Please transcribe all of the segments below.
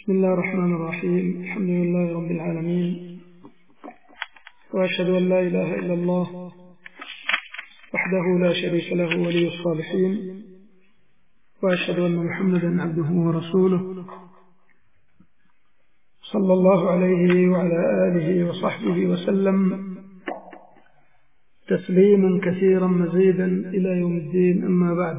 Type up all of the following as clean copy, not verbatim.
بسم الله الرحمن الرحيم. الحمد لله رب العالمين، وأشهد أن لا إله إلا الله وحده لا شريك له ولي الصالحين، وأشهد أن محمدا عبده ورسوله صلى الله عليه وعلى آله وصحبه وسلم تسليما كثيرا مزيدا إلى يوم الدين. أما بعد،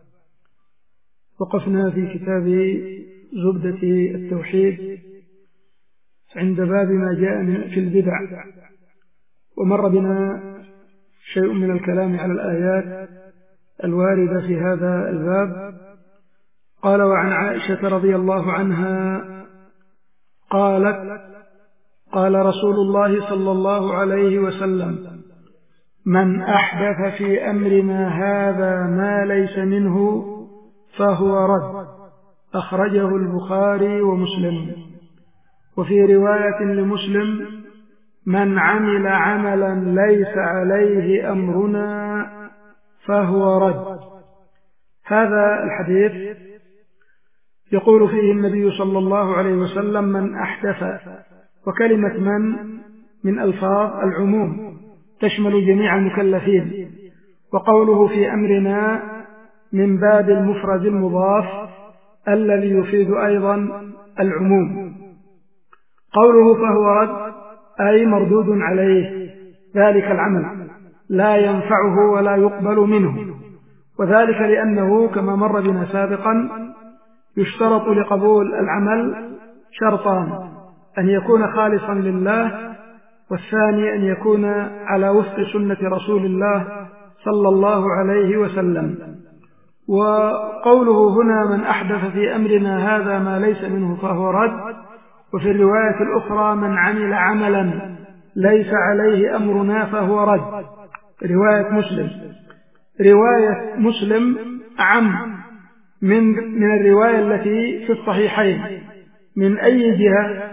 وقفنا في كتاب زبدة التوحيد عند باب ما جاء في البدع، ومر بنا شيء من الكلام على الآيات الواردة في هذا الباب. قال: وعن عائشة رضي الله عنها قالت: قال رسول الله صلى الله عليه وسلم: من أحدث في أمرنا هذا ما ليس منه فهو رد. أخرجه البخاري ومسلم. وفي رواية لمسلم: من عمل عملا ليس عليه أمرنا فهو رد. هذا الحديث يقول فيه النبي صلى الله عليه وسلم: من أحدث، وكلمة من ألفاظ العموم تشمل جميع المكلفين، وقوله في أمرنا من باب المفرد المضاف الذي يفيد أيضا العموم. قوله فهو رد أي مردود عليه ذلك العمل، لا ينفعه ولا يقبل منه، وذلك لأنه كما مر بنا سابقا يشترط لقبول العمل شرطان: أن يكون خالصا لله، والثاني أن يكون على وفق سنة رسول الله صلى الله عليه وسلم. وقوله هنا: من أحدث في أمرنا هذا ما ليس منه فهو رد. وفي الرواية الأخرى: من عمل عملا ليس عليه أمرنا فهو رد. رواية مسلم. رواية مسلم أعم من الرواية التي في الصحيحين. من أي جهة؟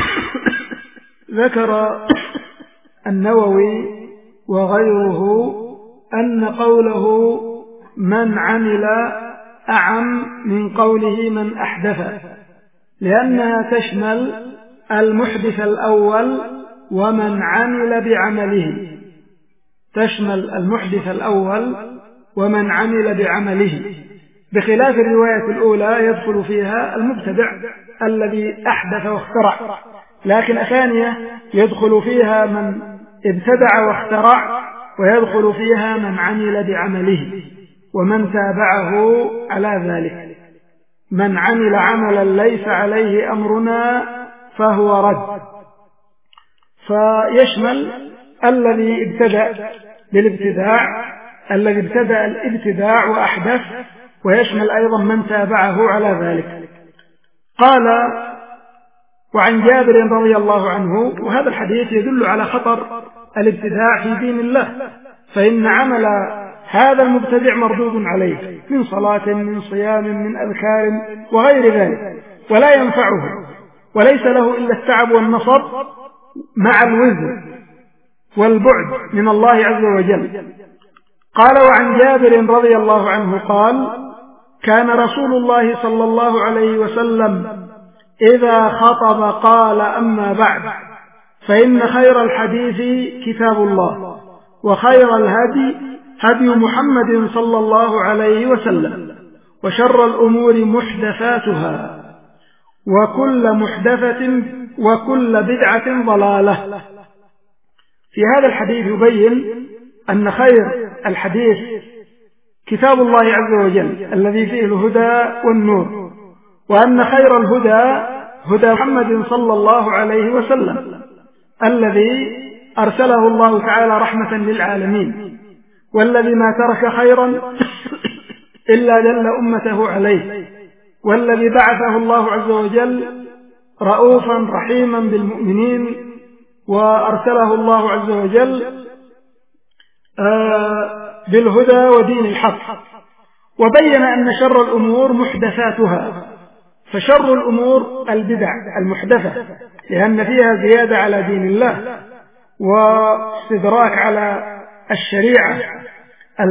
ذكر النووي وغيره أن قوله من عمل أعم من قوله من أحدث، لأنها تشمل المحدث الأول ومن عمل بعمله. تشمل المحدث الأول ومن عمل بعمله، بخلاف الرواية الأولى يدخل فيها المبتدع الذي أحدث واخترع، لكن الثانية يدخل فيها من ابتدع واخترع، ويدخل فيها من عمل بعمله ومن تابعه على ذلك. من عمل عملا ليس عليه أمرنا فهو رد، فيشمل الذي ابتدأ بالابتداع، الذي ابتدأ الابتداع وأحدث، ويشمل أيضا من تابعه على ذلك. قال: وعن جابر رضي الله عنه. وهذا الحديث يدل على خطر الابتداع في دين الله، فإن عمل هذا المبتدع مردود عليه من صلاة، من صيام، من أذكار وغير ذلك، ولا ينفعه، وليس له إلا التعب والنصب مع الوزن والبعد من الله عز وجل. قال: وعن جابر رضي الله عنه قال: كان رسول الله صلى الله عليه وسلم إذا خطب قال: أما بعد، فإن خير الحديث كتاب الله، وخير الهدي هدي محمد صلى الله عليه وسلم، وشر الأمور محدثاتها، وكل محدثة وكل بدعة ضلالة. في هذا الحديث يبين أن خير الحديث كتاب الله عز وجل الذي فيه الهدى والنور، وأن خير الهدى هدى محمد صلى الله عليه وسلم الذي أرسله الله تعالى رحمة للعالمين، والذي ما ترك خيرا إلا دل أمته عليه، والذي بعثه الله عز وجل رؤوفا رحيما بالمؤمنين، وأرسله الله عز وجل بالهدى ودين الحق. وبين أن شر الأمور محدثاتها، فشر الأمور البدع المحدثة، لأن فيها زيادة على دين الله واستدراك على الشريعة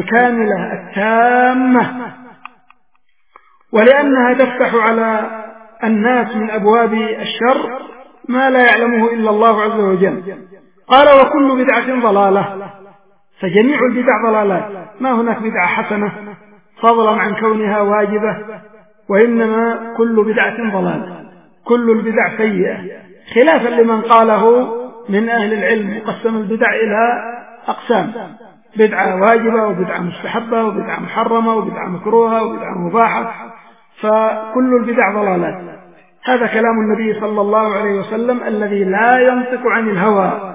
الكاملة التامة، ولأنها تفتح على الناس من أبواب الشر ما لا يعلمه إلا الله عز وجل. قال وكل بدعة ضلالة، فجميع البدع ضلالات، ما هناك بدعة حسنة فضلا عن كونها واجبة، وإنما كل بدعة ضلالة، كل البدع سيئة، خلافا لمن قاله من أهل العلم يقسم البدع إلى أقسام: بدعة واجبة وبدعة مستحبة وبدعة محرمة وبدعة مكروهة وبدعة مباحة، فكل البدع ضلالات. هذا كلام النبي صلى الله عليه وسلم الذي لا ينطق عن الهوى.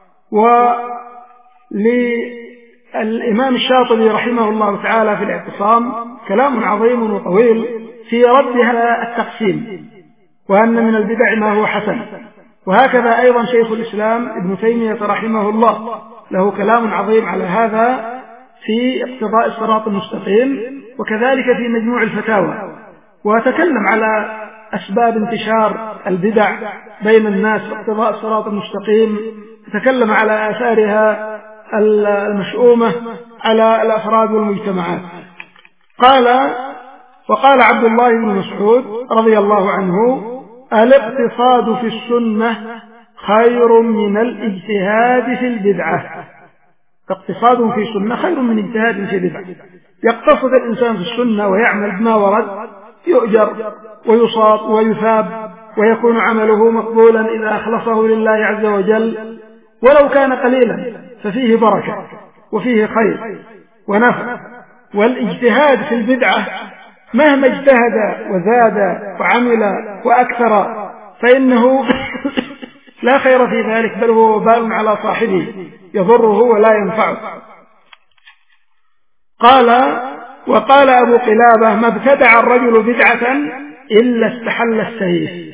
وللإمام الشاطبي رحمه الله تعالى في الاعتصام كلام عظيم وطويل في رد هذا التقسيم، وأن من البدع ما هو حسن. وهكذا أيضا شيخ الإسلام ابن تيمية رحمه الله له كلام عظيم على هذا في اقتضاء الصراط المستقيم، وكذلك في مجموع الفتاوى، وتكلم على أسباب انتشار البدع بين الناس واقتضاء الصراط المستقيم، تكلم على آثارها المشؤومة على الأفراد والمجتمعات. وقال عبد الله بن مسعود رضي الله عنه: الاقتصاد في السنة خير من الاجتهاد في البدعة. اقتصاد في سنة خير من اجتهاد في بدعة. يقتصد الإنسان في السنة ويعمل بما ورد، يؤجر ويصاب ويثاب، ويكون عمله مقبولا إذا أخلصه لله عز وجل، ولو كان قليلا ففيه بركة وفيه خير ونفع. والاجتهاد في البدعة مهما اجتهد وزاد وعمل وأكثر فإنه لا خير في ذلك، بل هو وبال على صاحبه يضره ولا ينفعه. وقال أبو قلابة: ما ابتدع الرجل بدعة إلا استحل السيف.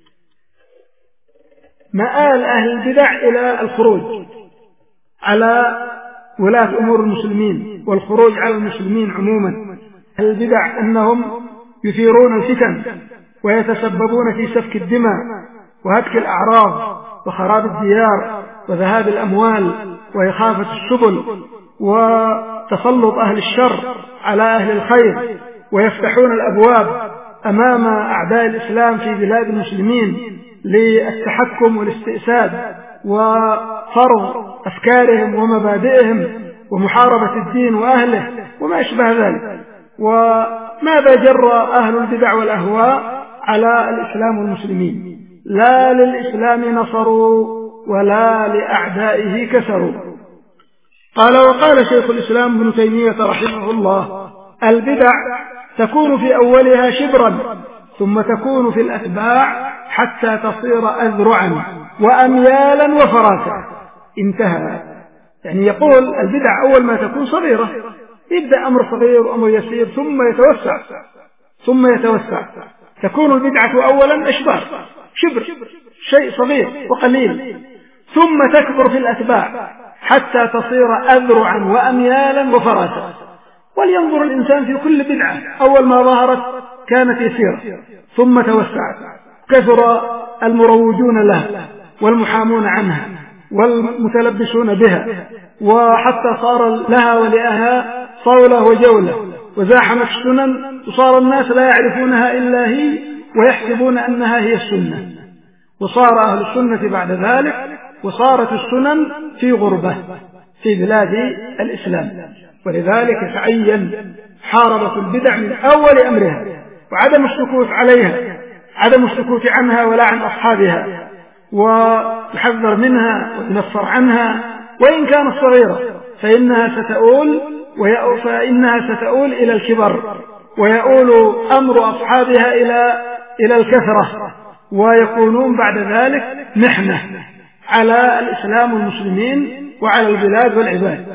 مآل أهل البدع إلى الخروج على ولاة أمور المسلمين والخروج على المسلمين عموما. أهل البدع أنهم يثيرون الفتن ويتسببون في سفك الدماء وهتك الأعراض وخراب الديار وذهاب الأموال وإخافة السبل وتسلط أهل الشر على أهل الخير، ويفتحون الأبواب أمام أعداء الإسلام في بلاد المسلمين للتحكم والاستئساد وفرض أفكارهم ومبادئهم ومحاربة الدين وأهله وما أشبه ذلك. وماذا جرى أهل البدع والأهواء على الإسلام والمسلمين؟ لا للإسلام نصروا ولا لأعدائه كسروا. وقال شيخ الإسلام ابن تيمية رحمه الله: البدع تكون في أولها شبرا، ثم تكون في الأتباع حتى تصير أذرعا وأميالا وفراسا. انتهى. يعني يقول البدع أول ما تكون صغيرة، يبدأ أمر صغير وأمر يسير ثم يتوسع. تكون البدعة أولا أشبار، شبر، شيء صغير وقليل، ثم تكبر في الأتباع حتى تصير أذرعا وأميالا وفراسا. ولينظر الإنسان في كل بدعة، أول ما ظهرت كانت يسيرة ثم توسعت، كثر المروجون لها والمحامون عنها والمتلبسون بها، وحتى صار لها ولأها صولة وجولة وزاحمت السنن، وصار الناس لا يعرفونها إلا هي ويحسبون أنها هي السنة، وصار أهل السنة بعد ذلك وصارت السنن في غربة في بلاد الإسلام. ولذلك تعين حاربة البدع من أول أمرها، وعدم السكوت عليها، عدم السكوت عنها ولا عن أصحابها، ويحذر منها وينفر عنها، وإن كانت صغيرة فإنها ستؤول إلى الكبر، ويؤول أمر أصحابها إلى الكثرة، ويكونون بعد ذلك محنة على الإسلام والمسلمين وعلى البلاد والعباد.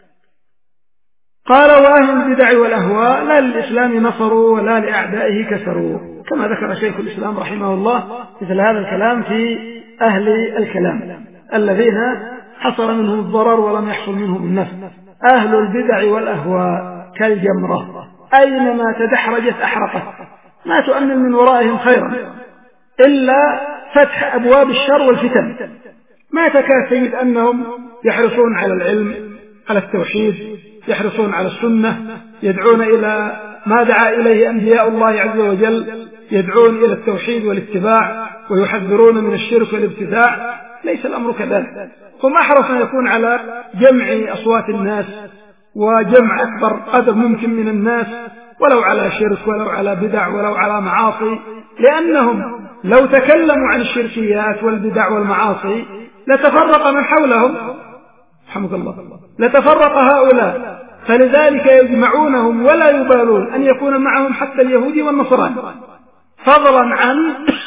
وأهل البدع والأهواء لا للإسلام نصروا ولا لأعدائه كسروا، كما ذكر شيخ الإسلام رحمه الله مثل هذا الكلام في أهل الكلام الذين حصل منهم الضرر ولم يحصل منهم النفع. أهل البدع والأهواء كالجمرة، أينما تدحرجت أحرقت، ما تؤمن من ورائهم خيرا إلا فتح أبواب الشر والفتن. ما تكاد تجد أنهم يحرصون على العلم، على التوحيد، يحرصون على السنة، يدعون إلى ما دعا إليه أنبياء الله عز وجل، يدعون إلى التوحيد والاتباع ويحذرون من الشرك والابتداع. ليس الأمر كذلك. هم أحرص أن يكون على جمع أصوات الناس وجمع أكبر قدر ممكن من الناس، ولو على شرك ولو على بدع ولو على معاصي، لأنهم لو تكلموا عن الشركيات والبدع والمعاصي لتفرق من حولهم، رحمك الله، لتفرق هؤلاء، فلذلك يجمعونهم ولا يبالون أن يكون معهم حتى اليهودي والنصراني، فضلا عن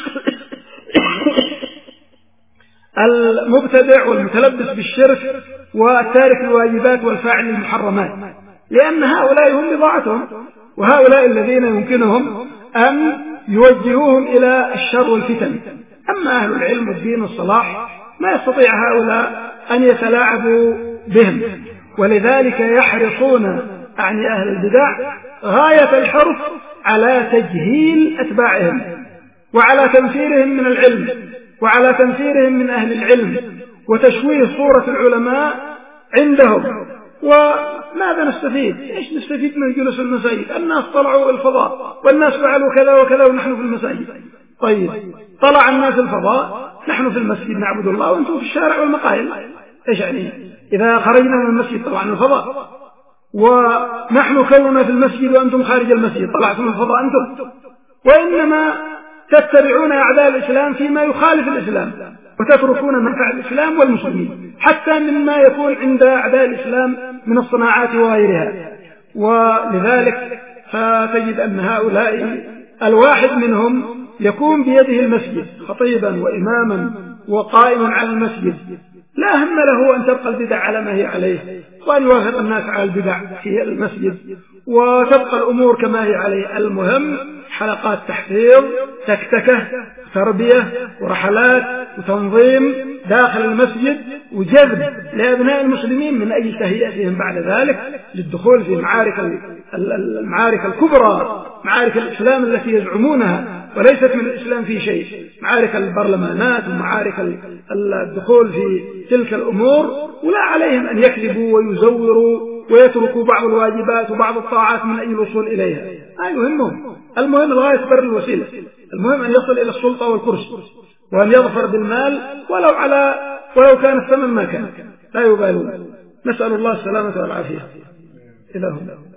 المبتدع والمتلبس بالشرك والتارك الواجبات والفاعل المحرمات، لأن هؤلاء هم بضاعتهم، وهؤلاء الذين يمكنهم أن يوجهوهم إلى الشر والفتن. أما أهل العلم والدين والصلاح ما يستطيع هؤلاء أن يتلاعبوا بهم، ولذلك يحرصون أعني أهل البدع غاية الحرص على تجهيل أتباعهم وعلى تنفيرهم من العلم وعلى تنفيرهم من أهل العلم وتشويه صورة العلماء عندهم. وماذا نستفيد؟ إيش نستفيد من جلوس المساجد؟ الناس طلعوا الفضاء والناس فعلوا كذا وكذا ونحن في المساجد. طيب طلع الناس الفضاء، نحن في المسجد نعبد الله وأنتم في الشارع والمقاهي. إيش يعني؟ إذا خرجنا من المسجد طلعنا الفضاء، ونحن كوننا في المسجد وأنتم خارج المسجد طلعتم الفضاء أنتم. وإنما تتبعون أعداء الإسلام فيما يخالف الإسلام وتتركون منفعة الإسلام والمسلمين، حتى مما يكون عند أعداء الإسلام من الصناعات وغيرها. ولذلك فتجد أن هؤلاء الواحد منهم يكون بيده المسجد خطيبا وإماما وقائما على المسجد، لا هم له أن تبقى البدع على ما هي عليه وأن يوافق الناس على البدع في المسجد وتبقى الأمور كما هي عليه. المهم حلقات تحفيظ، تكتكة، تربية ورحلات وتنظيم داخل المسجد وجذب لأبناء المسلمين من أجل تهيئتهم بعد ذلك للدخول في المعارك الكبرى، معارك الإسلام التي يزعمونها وليست من الإسلام في شيء، معارك البرلمانات ومعارك الدخول في تلك الأمور. ولا عليهم أن يكذبوا ويزوروا ويتركوا بعض الواجبات وبعض الطاعات من أجل الوصول إليها. يهمهم، المهم الغاية بر الوسيلة، المهم أن يصل إلى السلطة والكرسي وأن يظفر بالمال ولو كان الثمن ما كان، لا يبالون. نسأل الله السلامة والعافية. إلهنا